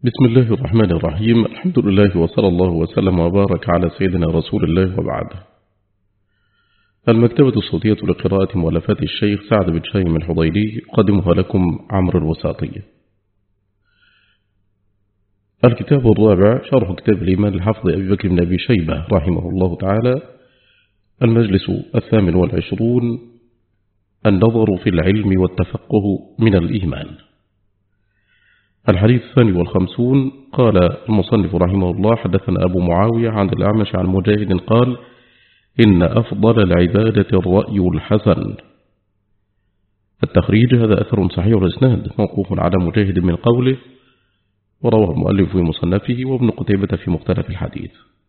بسم الله الرحمن الرحيم. الحمد لله وصلى الله وسلم وبارك على سيدنا رسول الله وبعد. المكتبة الصوتية لقراءة مؤلفات الشيخ سعد بن شايم الحضيري قدمها لكم عمرو الوساطي. الكتاب الرابع شرح كتاب الإيمان الحافظ أبي بكر بن أبي شيبة رحمه الله تعالى. المجلس 28. النظر في العلم والتفقه من الإيمان. الحديث 52. قال المصنف رحمه الله: حدثنا أبو معاوية عن الأعمش عن مجاهد قال: إن أفضل العبادة الرأي الحسن. التخريج: هذا أثر صحيح الإسناد موقوف على مجاهد من قوله، ورواه المؤلف في مصنفه وابن قتيبة في مختلف الحديث.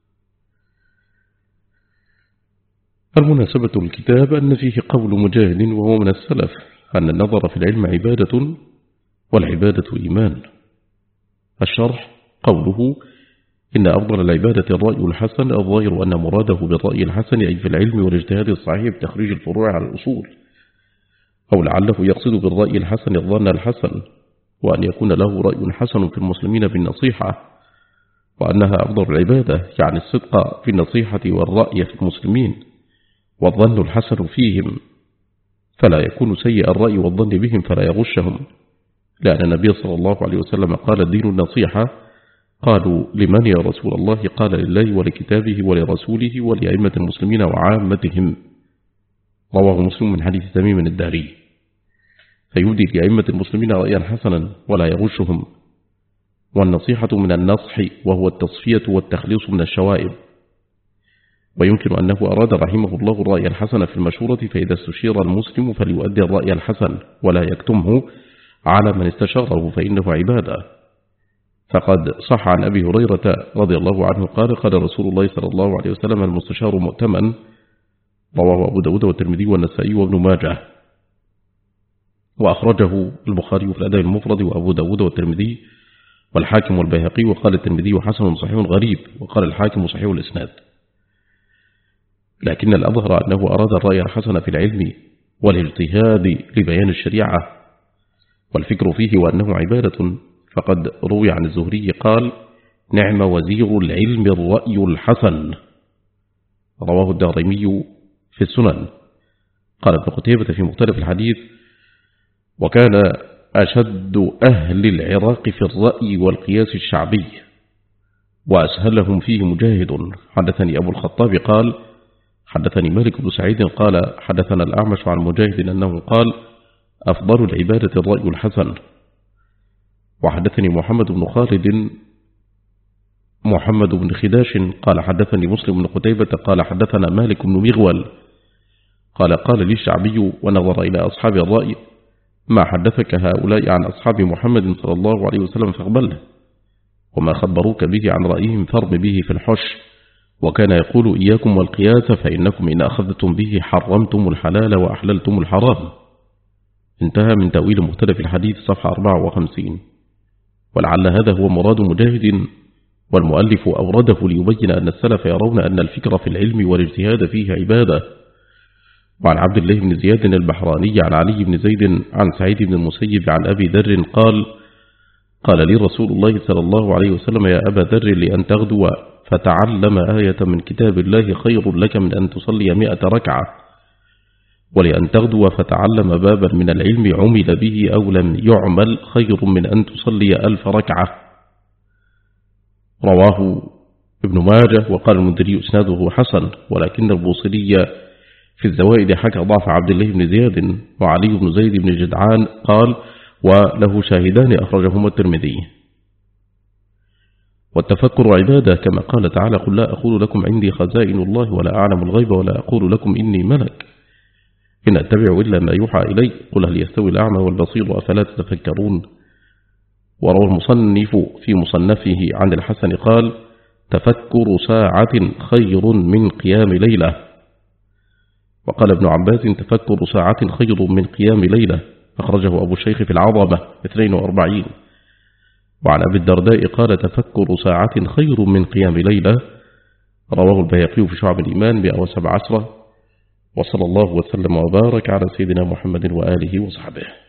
المناسبة الكتاب أن فيه قول مجاهد وهو من السلف أن النظر في العلم عبادة والعبادة إيمان. الشرح: قوله إن أفضل العبادة الرأي الحسن، الظاهر أن مراده بالرأي الحسن أي في العلم والاجتهاد الصحيح بتخريج الفروع على الأصول، أو لعله يقصد بالرأي الحسن الظن الحسن، وأن يكون له رأي حسن في المسلمين بالنصيحة، وأنها أفضل العبادة يعني الصدق في النصيحة والرأي في المسلمين والظن الحسن فيهم، فلا يكون سيء الرأي والظن بهم فلا يغشهم، لأن النبي صلى الله عليه وسلم قال: الدين النصيحة. قالوا: لمن يا رسول الله؟ قال: لله ولكتابه ولرسوله ولأئمة المسلمين وعامتهم. رواه مسلم من حديث تميم الداري. فيودي لأئمة المسلمين رأيا حسنا ولا يغشهم. والنصيحة من النصح وهو التصفية والتخليص من الشوائب. ويمكن أنه أراد رحمه الله الرأي الحسن في المشورة، فإذا استشير المسلم فليؤدي الرأي الحسن ولا يكتمه على من استشاره فإنه عبادة. فقد صح عن أبي هريرة رضي الله عنه قال: قال رسول الله صلى الله عليه وسلم: المستشار مؤتمن. رواه أبو داود والترمذي والنسائي وابن ماجه، وأخرجه البخاري في الأدب المفرد وأبو داود والترمذي والحاكم والبيهقي، وقال الترمذي حسن صحيح غريب، وقال الحاكم صحيح الإسناد. لكن الأظهر أنه أراد الرأي الحسن في العلم والاجتهاد لبيان الشريعة والفكر فيه وأنه عبادة. فقد روي عن الزهري قال: نعم وزير العلم الرأي الحسن. رواه الدارمي في السنن. قال ابن قتيبة في مختلف الحديث: وكان أشد أهل العراق في الرأي والقياس الشعبي وأسهلهم فيه مجاهد. حدثني أبو الخطاب قال: حدثني مالك بن سعيد قال: حدثنا الأعمش عن مجاهد أنه قال: أفضل العبادة الرأي الحسن. وحدثني محمد بن خداش قال: حدثني مسلم بن قتيبة قال: حدثنا مالك بن مغول قال: قال لي الشعبي ونظر إلى أصحاب الرأي: ما حدثك هؤلاء عن أصحاب محمد صلى الله عليه وسلم فاقبله، وما خبروك به عن رأيهم فارم به في الحش. وكان يقول: إياكم والقياس فإنكم إن أخذتم به حرمتم الحلال وأحللتم الحرام. انتهى من تأويل مختلف الحديث صفحة 54. ولعل هذا هو مراد مجاهد، والمؤلف أورده ليبين أن السلف يرون أن الفكر في العلم والاجتهاد فيه عبادة. وعن عبد الله بن زياد البحراني عن علي بن زيد عن سعيد بن المسيب عن أبي ذر قال: قال لي رسول الله صلى الله عليه وسلم: يا أبا ذر، لأن تغدو فتعلم آية من كتاب الله خير لك من أن تصلي 100 ركعة، ولأن تغدو فتعلم بابا من العلم عمل به أو لم يعمل خير من أن تصلي 1000 ركعة. رواه ابن ماجه. وقال المنذري إسناده حسن، ولكن البوصيري في الزوائد حكى ضعف عبد الله بن زياد. وعلي بن زيد بن جدعان قال: وله شاهدان أخرجهما الترمذي. والتفكر عبادة، كما قال تعالى: قل لا أقول لكم عندي خزائن الله ولا أعلم الغيب ولا أقول لكم إني ملك إن أتبع إلا ما يوحى إلي قل هل يستوي الأعمى والبصير أفلا تتفكرون. وروى المصنف في مصنفه عن الحسن قال: تفكر ساعة خير من قيام ليلة. وقال ابن عباس: تفكر ساعة خير من قيام ليلة. أخرجه أبو الشيخ في العظمة 42. وعن أبي الدرداء قال: تفكر ساعة خير من قيام ليلة. رواه البيهقي في شعب الإيمان 117. وصلى الله وسلم وبارك على سيدنا محمد وآله وصحبه.